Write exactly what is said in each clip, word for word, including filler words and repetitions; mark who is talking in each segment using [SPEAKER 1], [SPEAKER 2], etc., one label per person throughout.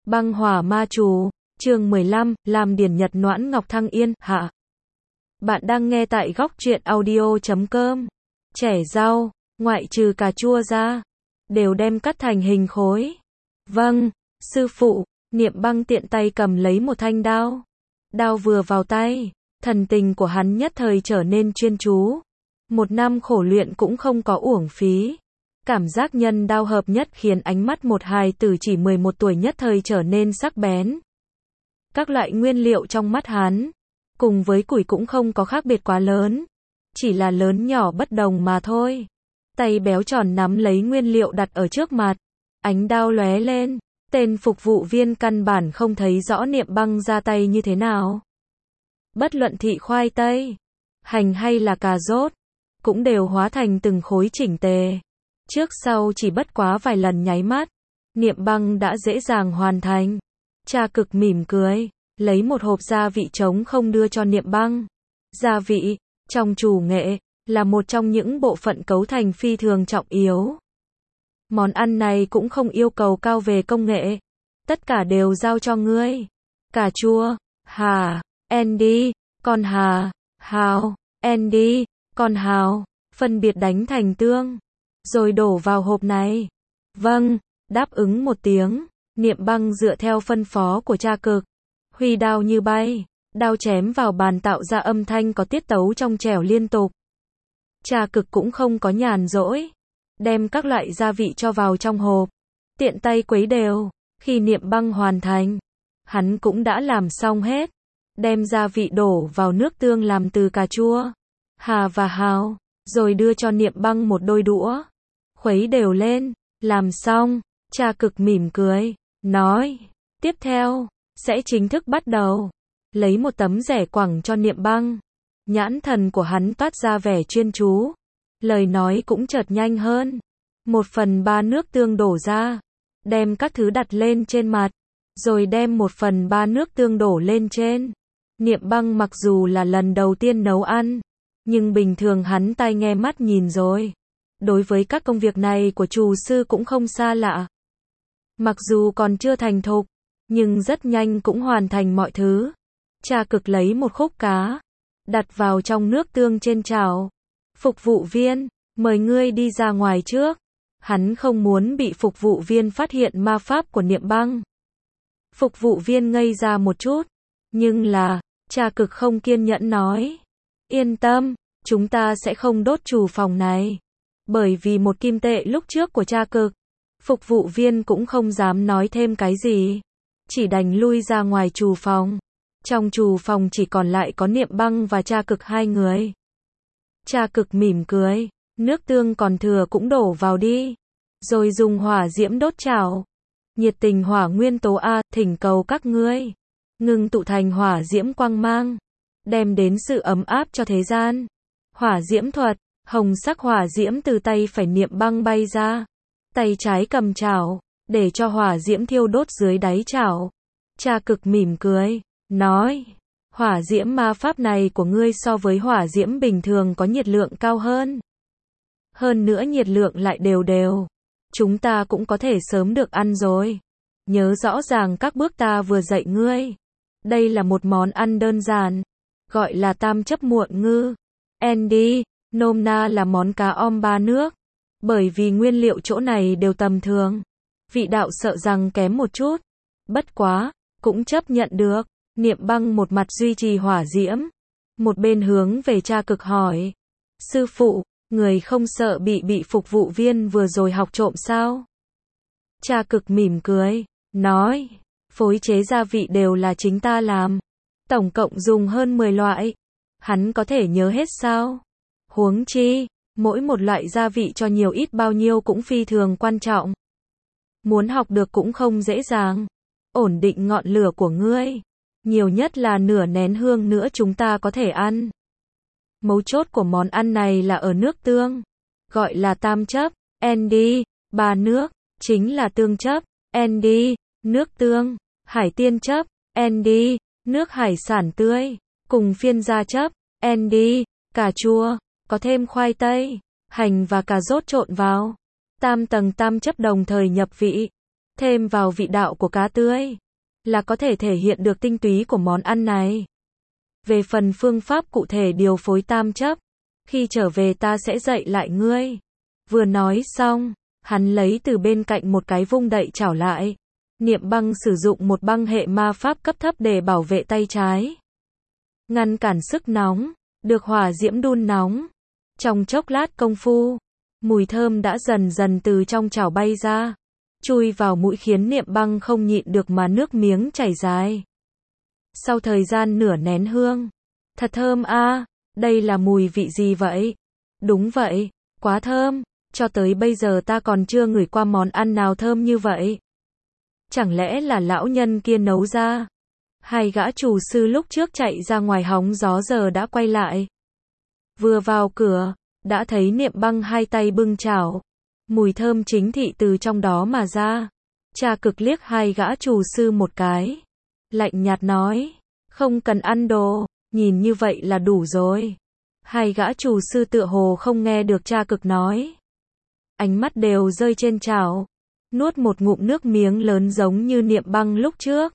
[SPEAKER 1] Băng hỏa ma chú, chương mười lăm, làm điển nhật Noãn Ngọc Thăng Yên, hạ. Bạn đang nghe tại góc truyện audio chấm com. Chẻ rau, ngoại trừ cà chua ra, đều đem cắt thành hình khối. Vâng, sư phụ, Niệm Băng tiện tay cầm lấy một thanh đao. Đao vừa vào tay, thần tình của hắn nhất thời trở nên chuyên chú. Một năm khổ luyện cũng không có uổng phí. Cảm giác nhân đao hợp nhất khiến ánh mắt một hài tử chỉ mười một tuổi nhất thời trở nên sắc bén. Các loại nguyên liệu trong mắt hắn, cùng với củi cũng không có khác biệt quá lớn, chỉ là lớn nhỏ bất đồng mà thôi. Tay béo tròn nắm lấy nguyên liệu đặt ở trước mặt, ánh đao lóe lên, tên phục vụ viên căn bản không thấy rõ Niệm Băng ra tay như thế nào. Bất luận thị khoai tây, hành hay là cà rốt, cũng đều hóa thành từng khối chỉnh tề. Trước sau chỉ bất quá vài lần nháy mắt, Niệm Băng đã dễ dàng hoàn thành. Cha Cực mỉm cười, lấy một hộp gia vị trống không đưa cho Niệm Băng. Gia vị, trong chủ nghệ, là một trong những bộ phận cấu thành phi thường trọng yếu. Món ăn này cũng không yêu cầu cao về công nghệ. Tất cả đều giao cho ngươi. Cà chua, Hà, Andy, con Hà, Hào, Andy, con Hào, phân biệt đánh thành tương, rồi đổ vào hộp này. Vâng, đáp ứng một tiếng, Niệm Băng dựa theo phân phó của Cha Cực, huy đao như bay, đao chém vào bàn tạo ra âm thanh có tiết tấu trong trẻo liên tục. Cha Cực cũng không có nhàn rỗi, đem các loại gia vị cho vào trong hộp, tiện tay quấy đều. Khi Niệm Băng hoàn thành, hắn cũng đã làm xong hết, đem gia vị đổ vào nước tương làm từ cà chua, Hà và Hào, rồi đưa cho Niệm Băng một đôi đũa, khuấy đều lên. Làm xong, Cha Cực mỉm cười, nói, tiếp theo, sẽ chính thức bắt đầu. Lấy một tấm rẻ quẳng cho Niệm Băng. Nhãn thần của hắn toát ra vẻ chuyên chú. Lời nói cũng chợt nhanh hơn. Một phần ba nước tương đổ ra. Đem các thứ đặt lên trên mặt. Rồi đem một phần ba nước tương đổ lên trên. Niệm Băng mặc dù là lần đầu tiên nấu ăn, nhưng bình thường hắn tai nghe mắt nhìn rồi. Đối với các công việc này của厨sư cũng không xa lạ. Mặc dù còn chưa thành thục, nhưng rất nhanh cũng hoàn thành mọi thứ. Cha Cực lấy một khúc cá, đặt vào trong nước tương trên chảo. Phục vụ viên, mời ngươi đi ra ngoài trước. Hắn không muốn bị phục vụ viên phát hiện ma pháp của Niệm Băng. Phục vụ viên ngây ra một chút, nhưng là, Cha Cực không kiên nhẫn nói. Yên tâm, chúng ta sẽ không đốt chủ phòng này. Bởi vì một kim tệ lúc trước của Cha Cực, phục vụ viên cũng không dám nói thêm cái gì, chỉ đành lui ra ngoài trù phòng. Trong trù phòng chỉ còn lại có Niệm Băng và Cha Cực hai người. Cha Cực mỉm cười, nước tương còn thừa cũng đổ vào đi, rồi dùng hỏa diễm đốt chảo. Nhiệt tình hỏa nguyên tố A, thỉnh cầu các ngươi ngưng tụ thành hỏa diễm quang mang, đem đến sự ấm áp cho thế gian. Hỏa diễm thuật, hồng sắc hỏa diễm từ tay phải Niệm Băng bay ra, tay trái cầm chảo, để cho hỏa diễm thiêu đốt dưới đáy chảo. Cha Cực mỉm cười, nói, hỏa diễm ma pháp này của ngươi so với hỏa diễm bình thường có nhiệt lượng cao hơn. Hơn nữa nhiệt lượng lại đều đều. Chúng ta cũng có thể sớm được ăn rồi. Nhớ rõ ràng các bước ta vừa dạy ngươi. Đây là một món ăn đơn giản, gọi là tam chấp muộn ngư. Andy, nôm na là món cá om ba nước. Bởi vì nguyên liệu chỗ này đều tầm thường, vị đạo sợ rằng kém một chút. Bất quá, cũng chấp nhận được. Niệm Băng một mặt duy trì hỏa diễm, một bên hướng về Cha Cực hỏi. Sư phụ, người không sợ bị bị phục vụ viên vừa rồi học trộm sao? Cha Cực mỉm cười, nói, phối chế gia vị đều là chính ta làm. Tổng cộng dùng hơn mười loại. Hắn có thể nhớ hết sao? Huống chi, mỗi một loại gia vị cho nhiều ít bao nhiêu cũng phi thường quan trọng. Muốn học được cũng không dễ dàng. Ổn định ngọn lửa của ngươi. Nhiều nhất là nửa nén hương nữa chúng ta có thể ăn. Mấu chốt của món ăn này là ở nước tương. Gọi là tam chấp, Andy, ba nước, chính là tương chấp, Andy, nước tương, hải tiên chấp, Andy, nước hải sản tươi, cùng phiên gia chấp, Andy, cà chua, có thêm khoai tây, hành và cà rốt trộn vào. Tam tầng tam chấp đồng thời nhập vị. thêm vào vị đạo của cá tươi, là có thể thể hiện được tinh túy của món ăn này. Về phần phương pháp cụ thể điều phối tam chấp, khi trở về ta sẽ dạy lại ngươi. Vừa nói xong, hắn lấy từ bên cạnh một cái vung đậy chảo lại. Niệm băng sử dụng một băng hệ ma pháp cấp thấp để bảo vệ tay trái, ngăn cản sức nóng, được hỏa diễm đun nóng. Trong chốc lát công phu, mùi thơm đã dần dần từ trong chảo bay ra, chui vào mũi khiến Niệm băng không nhịn được mà nước miếng chảy dài. Sau thời gian nửa nén hương, thật thơm a, à, đây là mùi vị gì vậy? Đúng vậy, quá thơm, cho tới bây giờ ta còn chưa ngửi qua món ăn nào thơm như vậy. Chẳng lẽ là lão nhân kia nấu ra? Hai gã chủ sư lúc trước chạy ra ngoài hóng gió giờ đã quay lại. Vừa vào cửa, đã thấy Niệm băng hai tay bưng chảo. Mùi thơm chính thị từ trong đó mà ra. Cha Cực liếc hai gã chủ sư một cái. Lạnh nhạt nói, không cần ăn đồ, nhìn như vậy là đủ rồi. Hai gã chủ sư tựa hồ không nghe được Cha Cực nói. Ánh mắt đều rơi trên chảo. Nuốt một ngụm nước miếng lớn giống như Niệm băng lúc trước.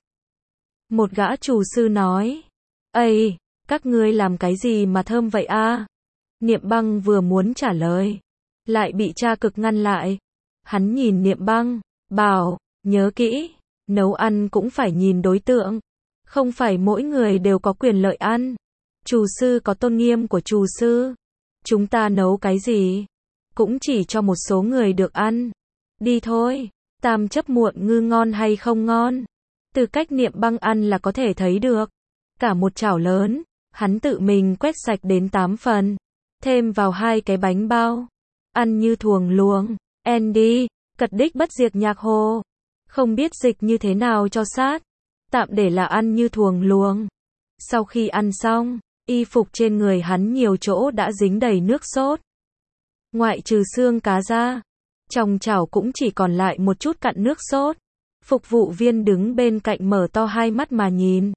[SPEAKER 1] Một gã chủ sư nói, ây, các ngươi làm cái gì mà thơm vậy a? Niệm băng vừa muốn trả lời, lại bị Cha Cực ngăn lại. Hắn nhìn Niệm băng, bảo, nhớ kỹ, nấu ăn cũng phải nhìn đối tượng. Không phải mỗi người đều có quyền lợi ăn. Chủ sư có tôn nghiêm của chủ sư. Chúng ta nấu cái gì, cũng chỉ cho một số người được ăn. Đi thôi, tam chấp muộn ngư ngon hay không ngon, từ cách Niệm băng ăn là có thể thấy được. Cả một chảo lớn, hắn tự mình quét sạch đến tám phần, thêm vào hai cái bánh bao, ăn như thuồng luồng. Andy, cật đích bất diệt nhạc hồ, không biết dịch như thế nào cho sát, tạm để là ăn như thuồng luồng. Sau khi ăn xong, y phục trên người hắn nhiều chỗ đã dính đầy nước sốt. Ngoại trừ xương cá ra, trong chảo cũng chỉ còn lại một chút cặn nước sốt. Phục vụ viên đứng bên cạnh mở to hai mắt mà nhìn.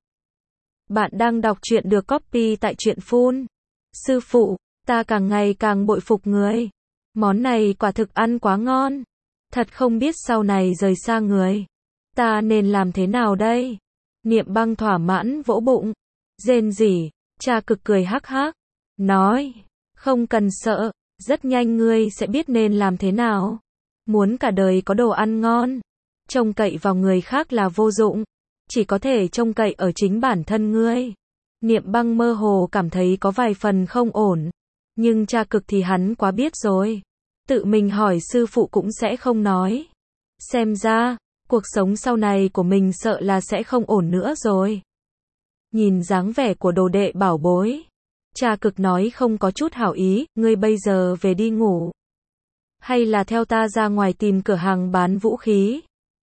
[SPEAKER 1] Bạn đang đọc truyện được copy tại truyện phun. Sư phụ, ta càng ngày càng bội phục người. Món này quả thực ăn quá ngon. Thật không biết sau này rời xa người, ta nên làm thế nào đây? Niệm băng thỏa mãn vỗ bụng, rên rỉ. Cha Cực cười hắc hắc, nói, không cần sợ, rất nhanh ngươi sẽ biết nên làm thế nào. Muốn cả đời có đồ ăn ngon, trông cậy vào người khác là vô dụng, chỉ có thể trông cậy ở chính bản thân ngươi. Niệm băng mơ hồ cảm thấy có vài phần không ổn, nhưng Cha Cực thì hắn quá biết rồi, tự mình hỏi sư phụ cũng sẽ không nói. Xem ra, cuộc sống sau này của mình sợ là sẽ không ổn nữa rồi. Nhìn dáng vẻ của đồ đệ bảo bối, Cha Cực nói không có chút hảo ý, ngươi bây giờ về đi ngủ. Hay là theo ta ra ngoài tìm cửa hàng bán vũ khí.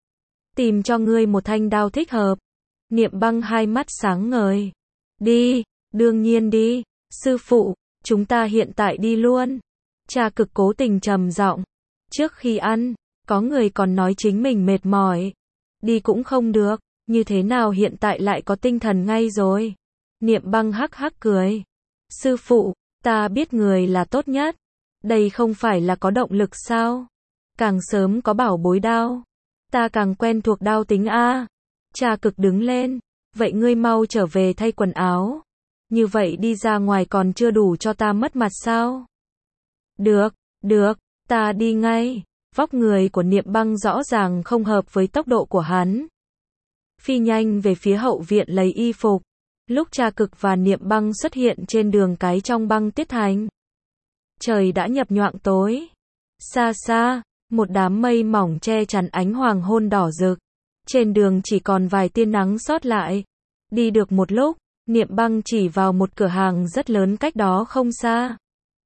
[SPEAKER 1] Tìm cho ngươi một thanh đao thích hợp. Niệm băng hai mắt sáng ngời. Đi, đương nhiên đi, sư phụ, chúng ta hiện tại đi luôn. Cha Cực cố tình trầm giọng. Trước khi ăn, có người còn nói chính mình mệt mỏi. Đi cũng không được, như thế nào hiện tại lại có tinh thần ngay rồi. Niệm băng hắc hắc cười. Sư phụ, ta biết người là tốt nhất. Đây không phải là có động lực sao? Càng sớm có bảo bối đao, ta càng quen thuộc đao tính a. Cha Cực đứng lên. Vậy ngươi mau trở về thay quần áo. Như vậy đi ra ngoài còn chưa đủ cho ta mất mặt sao? Được, được, ta đi ngay. Vóc người của Niệm băng rõ ràng không hợp với tốc độ của hắn. Phi nhanh về phía hậu viện lấy y phục. Lúc Cha Cực và Niệm băng xuất hiện trên đường cái trong băng tiết thành, trời đã nhập nhoạng tối. Xa xa, một đám mây mỏng che chắn ánh hoàng hôn đỏ rực. Trên đường chỉ còn vài tia nắng sót lại. Đi được một lúc, Niệm băng chỉ vào một cửa hàng rất lớn cách đó không xa.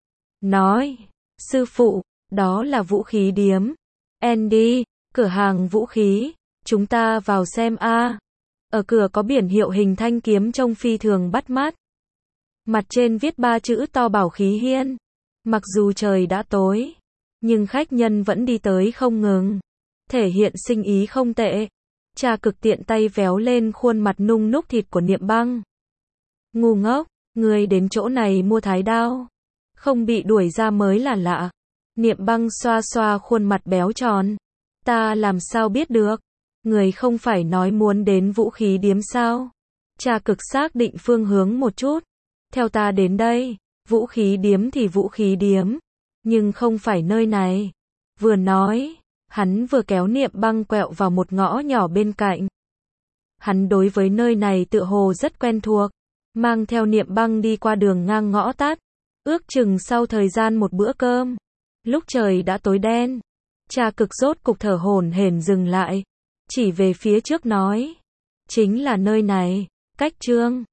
[SPEAKER 1] Nói, sư phụ, đó là vũ khí điếm. Andy, cửa hàng vũ khí, chúng ta vào xem a. Ở cửa có biển hiệu hình thanh kiếm trông phi thường bắt mắt. Mặt trên viết ba chữ to Bảo Khí Hiên. Mặc dù trời đã tối, nhưng khách nhân vẫn đi tới không ngừng, thể hiện sinh ý không tệ. Cha Cực tiện tay véo lên khuôn mặt nung núc thịt của Niệm băng. Ngu ngốc, ngươi đến chỗ này mua thái đao, không bị đuổi ra mới là lạ. Niệm băng xoa xoa khuôn mặt béo tròn. Ta làm sao biết được, Người không phải nói muốn đến vũ khí điếm sao? Cha cực xác định phương hướng một chút. Theo ta đến đây, vũ khí điếm thì vũ khí điếm, nhưng không phải nơi này. Vừa nói, hắn vừa kéo Niệm Băng quẹo vào một ngõ nhỏ bên cạnh. Hắn đối với nơi này tựa hồ rất quen thuộc, mang theo Niệm Băng đi qua đường ngang ngõ tắt, ước chừng sau thời gian một bữa cơm. Lúc trời đã tối đen, cha cực rốt cục thở hổn hển dừng lại, chỉ về phía trước nói, chính là nơi này, cách Trương